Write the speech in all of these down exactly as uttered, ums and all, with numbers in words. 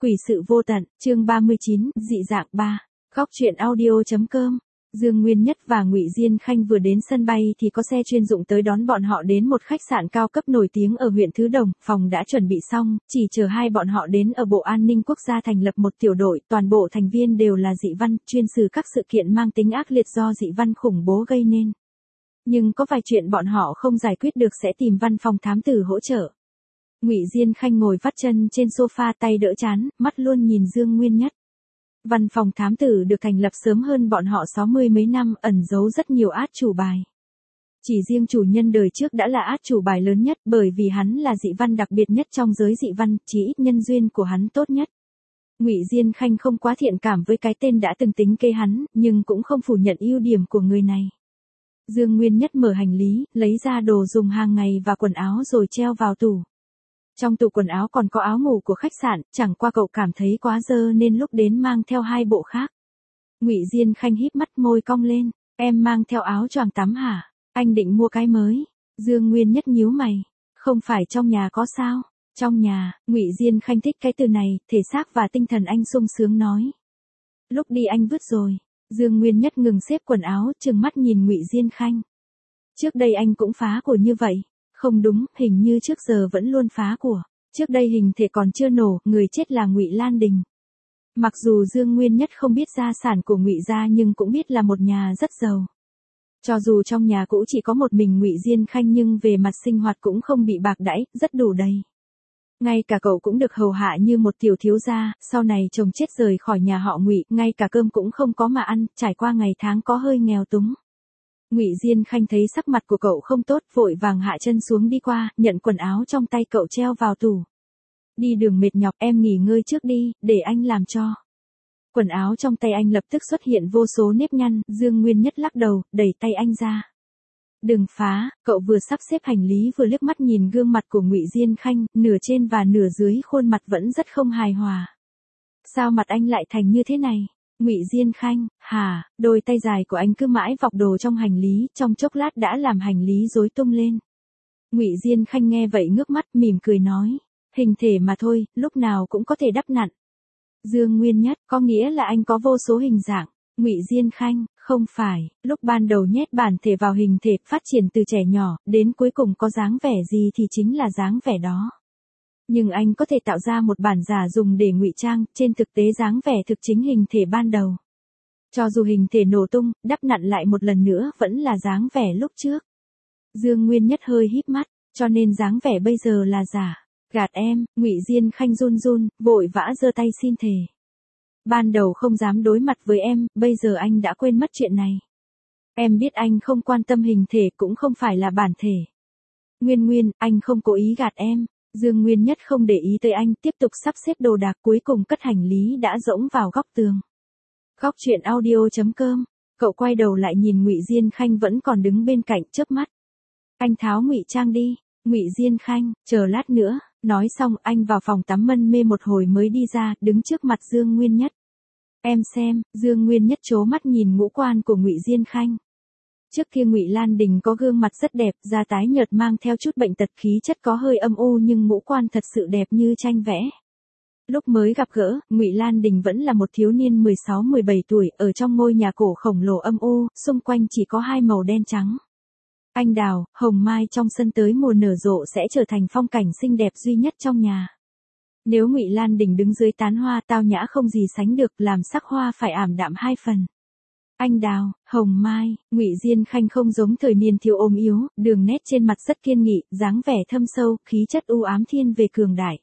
Quỷ sự vô tận, chương ba mươi chín, dị dạng ba. Góc truyện audio.com. Dương Nguyên Nhất và Ngụy Diên Khanh vừa đến sân bay thì có xe chuyên dụng tới đón bọn họ đến một khách sạn cao cấp nổi tiếng ở huyện Thứ Đồng, phòng đã chuẩn bị xong, chỉ chờ hai bọn họ đến ở Bộ An ninh Quốc gia thành lập một tiểu đội, toàn bộ thành viên đều là dị văn, chuyên xử các sự kiện mang tính ác liệt do dị văn khủng bố gây nên. Nhưng có vài chuyện bọn họ không giải quyết được sẽ tìm văn phòng thám tử hỗ trợ. Ngụy Diên Khanh ngồi vắt chân trên sofa, tay đỡ trán, mắt luôn nhìn Dương Nguyên Nhất. Văn phòng thám tử được thành lập sớm hơn bọn họ sáu mươi mấy năm, ẩn giấu rất nhiều át chủ bài. Chỉ riêng chủ nhân đời trước đã là át chủ bài lớn nhất, bởi vì hắn là dị văn đặc biệt nhất trong giới dị văn, chỉ ít nhân duyên của hắn tốt nhất. Ngụy Diên Khanh không quá thiện cảm với cái tên đã từng tính kế hắn, nhưng cũng không phủ nhận ưu điểm của người này. Dương Nguyên Nhất mở hành lý, lấy ra đồ dùng hàng ngày và quần áo rồi treo vào tủ. Trong tủ quần áo còn có áo ngủ của khách sạn, chẳng qua cậu cảm thấy quá dơ nên lúc đến mang theo hai bộ khác. Ngụy Diên Khanh híp mắt, môi cong lên, em mang theo áo choàng tắm hả? Anh định mua cái mới. Dương Nguyên Nhất nhíu mày, không phải trong nhà có sao? Trong nhà. Ngụy Diên Khanh thích cái từ này, thể xác và tinh thần anh sung sướng nói. Lúc đi anh vứt rồi. Dương Nguyên Nhất ngừng xếp quần áo, trừng mắt nhìn Ngụy Diên Khanh. Trước đây anh cũng phá của như vậy. Không đúng, hình như trước giờ vẫn luôn phá của. Trước đây hình thể còn chưa nổ, người chết là Ngụy Lan Đình. Mặc dù Dương Nguyên Nhất không biết gia sản của Ngụy gia nhưng cũng biết là một nhà rất giàu. Cho dù trong nhà cũ chỉ có một mình Ngụy Diên Khanh nhưng về mặt sinh hoạt cũng không bị bạc đãi, rất đủ đầy. Ngay cả cậu cũng được hầu hạ như một tiểu thiếu gia, sau này chồng chết rời khỏi nhà họ Ngụy, ngay cả cơm cũng không có mà ăn, trải qua ngày tháng có hơi nghèo túng. Ngụy Diên Khanh thấy sắc mặt của cậu không tốt, vội vàng hạ chân xuống đi qua, nhận quần áo trong tay cậu treo vào tủ. Đi đường mệt nhọc, em nghỉ ngơi trước đi, để anh làm cho. Quần áo trong tay anh lập tức xuất hiện vô số nếp nhăn, Dương Nguyên Nhất lắc đầu, đẩy tay anh ra. Đừng phá, cậu vừa sắp xếp hành lý vừa liếc mắt nhìn gương mặt của Ngụy Diên Khanh, nửa trên và nửa dưới khuôn mặt vẫn rất không hài hòa. Sao mặt anh lại thành như thế này? Ngụy Diên Khanh, hả, đôi tay dài của anh cứ mãi vọc đồ trong hành lý, trong chốc lát đã làm hành lý rối tung lên. Ngụy Diên Khanh nghe vậy ngước mắt, mỉm cười nói, hình thể mà thôi, lúc nào cũng có thể đắp nặn. Dương Nguyên Nhất, có nghĩa là anh có vô số hình dạng. Ngụy Diên Khanh, không phải, lúc ban đầu nhét bản thể vào hình thể, phát triển từ trẻ nhỏ, đến cuối cùng có dáng vẻ gì thì chính là dáng vẻ đó. Nhưng anh có thể tạo ra một bản giả dùng để ngụy trang, trên thực tế dáng vẻ thực chính hình thể ban đầu. Cho dù hình thể nổ tung, đắp nặn lại một lần nữa vẫn là dáng vẻ lúc trước. Dương Nguyên Nhất hơi híp mắt, cho nên dáng vẻ bây giờ là giả. Gạt em, Ngụy Diên Khanh run run, vội vã giơ tay xin thề. Ban đầu không dám đối mặt với em, bây giờ anh đã quên mất chuyện này. Em biết anh không quan tâm hình thể cũng không phải là bản thể. Nguyên Nguyên, anh không cố ý gạt em. Dương Nguyên Nhất không để ý tới anh, tiếp tục sắp xếp đồ đạc, cuối cùng cất hành lý đã rỗng vào góc tường. Góc truyện audio.com. Cậu quay đầu lại nhìn Ngụy Diên Khanh vẫn còn đứng bên cạnh, chớp mắt. Anh tháo ngụy trang đi. Ngụy Diên Khanh, chờ lát nữa. Nói xong anh vào phòng tắm mân mê một hồi mới đi ra, đứng trước mặt Dương Nguyên Nhất. Em xem. Dương Nguyên Nhất trố mắt nhìn ngũ quan của Ngụy Diên Khanh. Trước kia Ngụy Lan Đình có gương mặt rất đẹp, da tái nhợt mang theo chút bệnh tật, khí chất có hơi âm u nhưng ngũ quan thật sự đẹp như tranh vẽ. Lúc mới gặp gỡ, Ngụy Lan Đình vẫn là một thiếu niên mười sáu mười bảy tuổi, ở trong ngôi nhà cổ khổng lồ âm u, xung quanh chỉ có hai màu đen trắng. Anh đào, hồng mai trong sân tới mùa nở rộ sẽ trở thành phong cảnh xinh đẹp duy nhất trong nhà. Nếu Ngụy Lan Đình đứng dưới tán hoa tao nhã không gì sánh được, làm sắc hoa phải ảm đạm hai phần. Anh đào, hồng mai, Ngụy Diên Khanh không giống thời niên thiếu ốm yếu, đường nét trên mặt rất kiên nghị, dáng vẻ thâm sâu, khí chất u ám thiên về cường đại.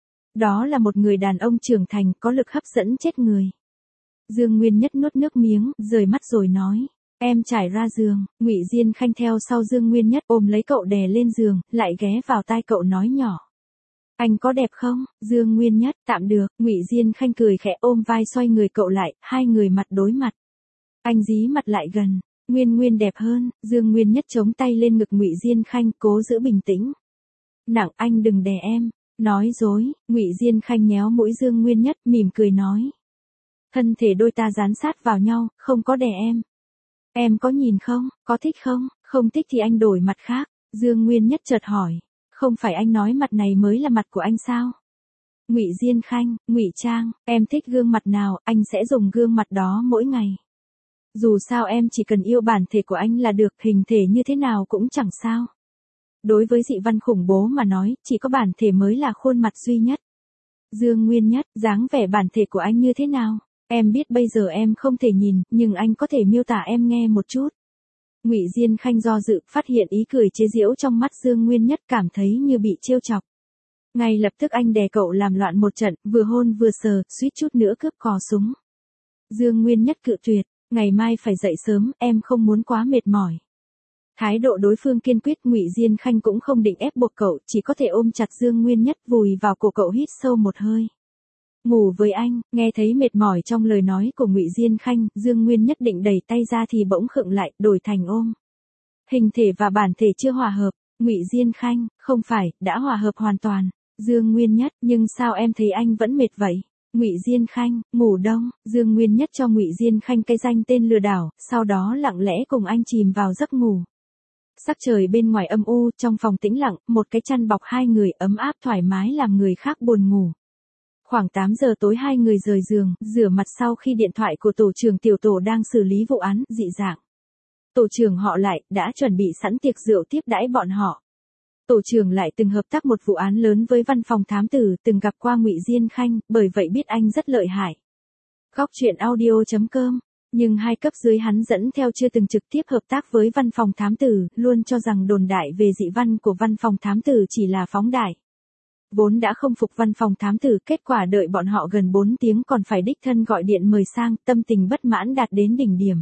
Đó là một người đàn ông trưởng thành, có lực hấp dẫn chết người. Dương Nguyên Nhất nuốt nước miếng, rời mắt rồi nói, em trải ra giường. Ngụy Diên Khanh theo sau Dương Nguyên Nhất ôm lấy cậu đè lên giường, lại ghé vào tai cậu nói nhỏ. Anh có đẹp không? Dương Nguyên Nhất, tạm được. Ngụy Diên Khanh cười khẽ ôm vai xoay người cậu lại, hai người mặt đối mặt. Anh dí mặt lại gần, Nguyên Nguyên đẹp hơn. Dương Nguyên Nhất chống tay lên ngực Ngụy Diên Khanh, cố giữ bình tĩnh. Nặng, anh đừng đè em. Nói dối. Ngụy Diên Khanh nhéo mũi Dương Nguyên Nhất, mỉm cười nói. Thân thể đôi ta dán sát vào nhau, không có đè em. Em có nhìn không, có thích không? Không thích thì anh đổi mặt khác. Dương Nguyên Nhất chợt hỏi. Không phải anh nói mặt này mới là mặt của anh sao? Ngụy Diên Khanh, ngụy trang, em thích gương mặt nào, anh sẽ dùng gương mặt đó mỗi ngày. Dù sao em chỉ cần yêu bản thể của anh là được, hình thể như thế nào cũng chẳng sao. Đối với dị văn khủng bố mà nói, chỉ có bản thể mới là khuôn mặt duy nhất. Dương Nguyên Nhất, dáng vẻ bản thể của anh như thế nào? Em biết bây giờ em không thể nhìn, nhưng anh có thể miêu tả em nghe một chút. Ngụy Diên Khanh do dự, phát hiện ý cười chế giễu trong mắt Dương Nguyên Nhất, cảm thấy như bị trêu chọc. Ngay lập tức anh đè cậu làm loạn một trận, vừa hôn vừa sờ, suýt chút nữa cướp cò súng. Dương Nguyên Nhất cự tuyệt, ngày mai phải dậy sớm, em không muốn quá mệt mỏi. Thái độ đối phương kiên quyết, Ngụy Diên Khanh cũng không định ép buộc cậu, chỉ có thể ôm chặt Dương Nguyên Nhất, vùi vào cổ cậu hít sâu một hơi. Ngủ với anh, nghe thấy mệt mỏi trong lời nói của Ngụy Diên Khanh, Dương Nguyên Nhất định đẩy tay ra thì bỗng khựng lại, đổi thành ôm. Hình thể và bản thể chưa hòa hợp, Ngụy Diên Khanh, không phải, đã hòa hợp hoàn toàn. Dương Nguyên Nhất, nhưng sao em thấy anh vẫn mệt vậy? Ngụy Diên Khanh, ngủ đông. Dương Nguyên Nhất cho Ngụy Diên Khanh cái danh tên lừa đảo, sau đó lặng lẽ cùng anh chìm vào giấc ngủ. Sắc trời bên ngoài âm u, trong phòng tĩnh lặng, một cái chăn bọc hai người ấm áp thoải mái làm người khác buồn ngủ. Khoảng tám giờ tối hai người rời giường, rửa mặt sau khi điện thoại của tổ trưởng tiểu tổ đang xử lý vụ án dị dạng. Tổ trưởng họ lại đã chuẩn bị sẵn tiệc rượu tiếp đãi bọn họ. Tổ trưởng lại từng hợp tác một vụ án lớn với văn phòng thám tử, từng gặp qua Ngụy Diên Khanh, bởi vậy biết anh rất lợi hại. Góc truyện audio chấm com. Nhưng hai cấp dưới hắn dẫn theo chưa từng trực tiếp hợp tác với văn phòng thám tử, luôn cho rằng đồn đại về dị văn của văn phòng thám tử chỉ là phóng đại. Vốn đã không phục văn phòng thám tử, kết quả đợi bọn họ gần bốn tiếng còn phải đích thân gọi điện mời sang, tâm tình bất mãn đạt đến đỉnh điểm.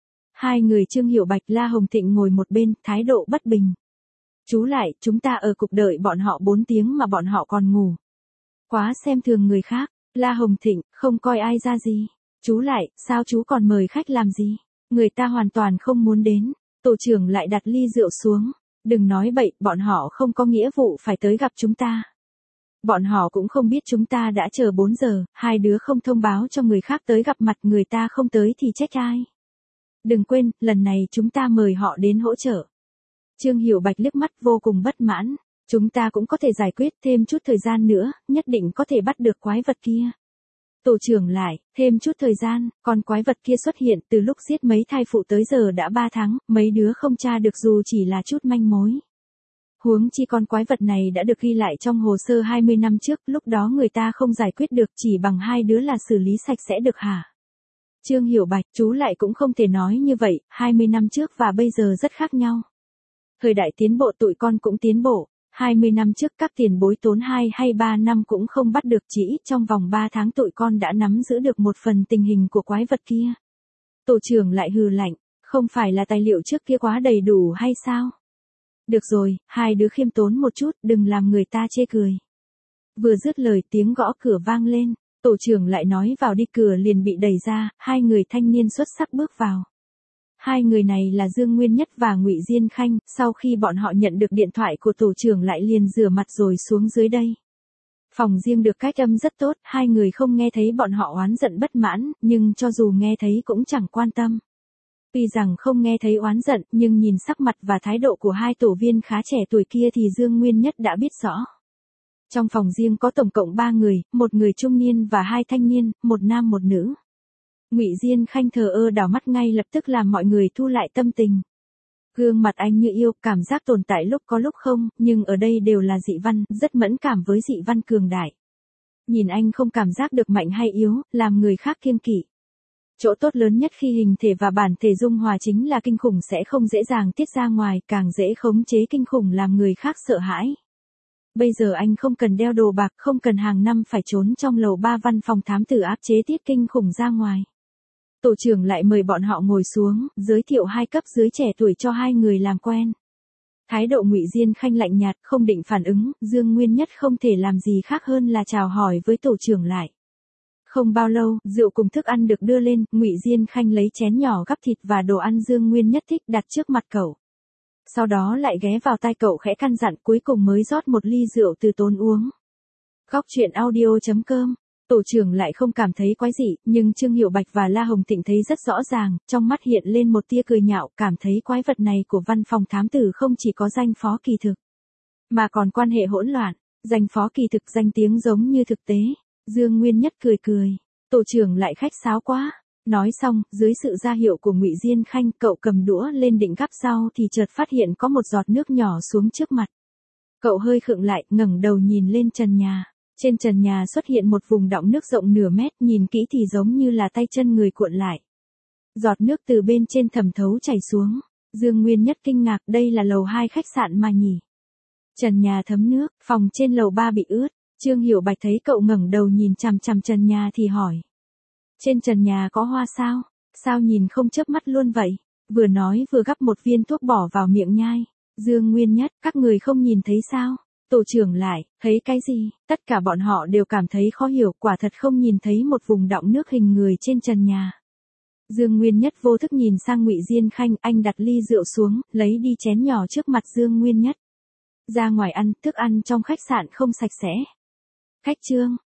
Hai người Trương Hiểu Bạch, La Hồng Thịnh ngồi một bên, thái độ bất bình. Chú lại, chúng ta ở cục đợi bọn họ bốn tiếng mà bọn họ còn ngủ. Quá xem thường người khác. La Hồng Thịnh, không coi ai ra gì. Chú lại, sao chú còn mời khách làm gì? Người ta hoàn toàn không muốn đến. Tổ trưởng lại đặt ly rượu xuống. Đừng nói bậy, bọn họ không có nghĩa vụ phải tới gặp chúng ta. Bọn họ cũng không biết chúng ta đã chờ bốn giờ, hai đứa không thông báo cho người khác tới gặp mặt, người ta không tới thì trách ai. Đừng quên, lần này chúng ta mời họ đến hỗ trợ. Trương Hiểu Bạch liếc mắt vô cùng bất mãn. Chúng ta cũng có thể giải quyết, thêm chút thời gian nữa, nhất định có thể bắt được quái vật kia. Tổ trưởng lại, thêm chút thời gian, con quái vật kia xuất hiện từ lúc giết mấy thai phụ tới giờ đã ba tháng, mấy đứa không tra được dù chỉ là chút manh mối. Huống chi con quái vật này đã được ghi lại trong hồ sơ hai mươi năm trước, lúc đó người ta không giải quyết được, chỉ bằng hai đứa là xử lý sạch sẽ được hả? Trương Hiểu Bạch, chú lại cũng không thể nói như vậy, hai mươi năm trước và bây giờ rất khác nhau. Thời đại tiến bộ tụi con cũng tiến bộ, hai mươi năm trước các tiền bối tốn hai hay ba năm cũng không bắt được, chỉ ít trong vòng ba tháng tụi con đã nắm giữ được một phần tình hình của quái vật kia. Tổ trưởng lại hừ lạnh, không phải là tài liệu trước kia quá đầy đủ hay sao? Được rồi, hai đứa khiêm tốn một chút, đừng làm người ta chê cười. Vừa dứt lời tiếng gõ cửa vang lên, tổ trưởng lại nói vào đi, cửa liền bị đẩy ra, hai người thanh niên xuất sắc bước vào. Hai người này là Dương Nguyên Nhất và Ngụy Diên Khanh, sau khi bọn họ nhận được điện thoại của tổ trưởng lại liền rửa mặt rồi xuống dưới đây. Phòng riêng được cách âm rất tốt, hai người không nghe thấy bọn họ oán giận bất mãn, nhưng cho dù nghe thấy cũng chẳng quan tâm. Tuy rằng không nghe thấy oán giận, nhưng nhìn sắc mặt và thái độ của hai tổ viên khá trẻ tuổi kia thì Dương Nguyên Nhất đã biết rõ. Trong phòng riêng có tổng cộng ba người, một người trung niên và hai thanh niên, một nam một nữ. Ngụy Diên Khanh thờ ơ đảo mắt ngay lập tức làm mọi người thu lại tâm tình. Gương mặt anh như yêu, cảm giác tồn tại lúc có lúc không, nhưng ở đây đều là dị văn, rất mẫn cảm với dị văn cường đại. Nhìn anh không cảm giác được mạnh hay yếu, làm người khác kiêng kỵ. Chỗ tốt lớn nhất khi hình thể và bản thể dung hòa chính là kinh khủng sẽ không dễ dàng tiết ra ngoài, càng dễ khống chế kinh khủng làm người khác sợ hãi. Bây giờ anh không cần đeo đồ bạc, không cần hàng năm phải trốn trong lầu ba văn phòng thám tử áp chế tiết kinh khủng ra ngoài. Tổ trưởng lại mời bọn họ ngồi xuống, giới thiệu hai cấp dưới trẻ tuổi cho hai người làm quen. Thái độ Ngụy Diên Khanh lạnh nhạt, không định phản ứng, Dương Nguyên Nhất không thể làm gì khác hơn là chào hỏi với tổ trưởng lại. Không bao lâu, rượu cùng thức ăn được đưa lên, Ngụy Diên Khanh lấy chén nhỏ gắp thịt và đồ ăn Dương Nguyên Nhất thích đặt trước mặt cậu. Sau đó lại ghé vào tai cậu khẽ căn dặn, cuối cùng mới rót một ly rượu từ tốn uống. Góc truyện audio chấm com. Tổ trưởng lại không cảm thấy quái dị, nhưng Trương Hiểu Bạch và La Hồng Thịnh thấy rất rõ ràng, trong mắt hiện lên một tia cười nhạo, cảm thấy quái vật này của văn phòng thám tử không chỉ có danh phó kỳ thực, mà còn quan hệ hỗn loạn. Danh phó kỳ thực danh tiếng giống như thực tế. Dương Nguyên Nhất cười cười. Tổ trưởng lại khách sáo quá. Nói xong, dưới sự ra hiệu của Ngụy Diên Khanh, cậu cầm đũa lên định gắp rau thì chợt phát hiện có một giọt nước nhỏ xuống trước mặt. Cậu hơi khựng lại, ngẩng đầu nhìn lên trần nhà. Trên trần nhà xuất hiện một vùng đọng nước rộng nửa mét, nhìn kỹ thì giống như là tay chân người cuộn lại. Giọt nước từ bên trên thẩm thấu chảy xuống. Dương Nguyên Nhất kinh ngạc, đây là lầu hai khách sạn mà nhỉ? Trần nhà thấm nước, phòng trên lầu ba bị ướt. Trương Hiểu Bạch thấy cậu ngẩng đầu nhìn chằm chằm trần nhà thì hỏi. Trên trần nhà có hoa sao? Sao nhìn không chớp mắt luôn vậy? Vừa nói vừa gắp một viên thuốc bỏ vào miệng nhai. Dương Nguyên Nhất, các người không nhìn thấy sao? Tổ trưởng lại, thấy cái gì? Tất cả bọn họ đều cảm thấy khó hiểu, quả thật không nhìn thấy một vùng đọng nước hình người trên trần nhà. Dương Nguyên Nhất vô thức nhìn sang Ngụy Diên Khanh, anh đặt ly rượu xuống, lấy đi chén nhỏ trước mặt Dương Nguyên Nhất. Ra ngoài ăn, thức ăn trong khách sạn không sạch sẽ. Khách Trương,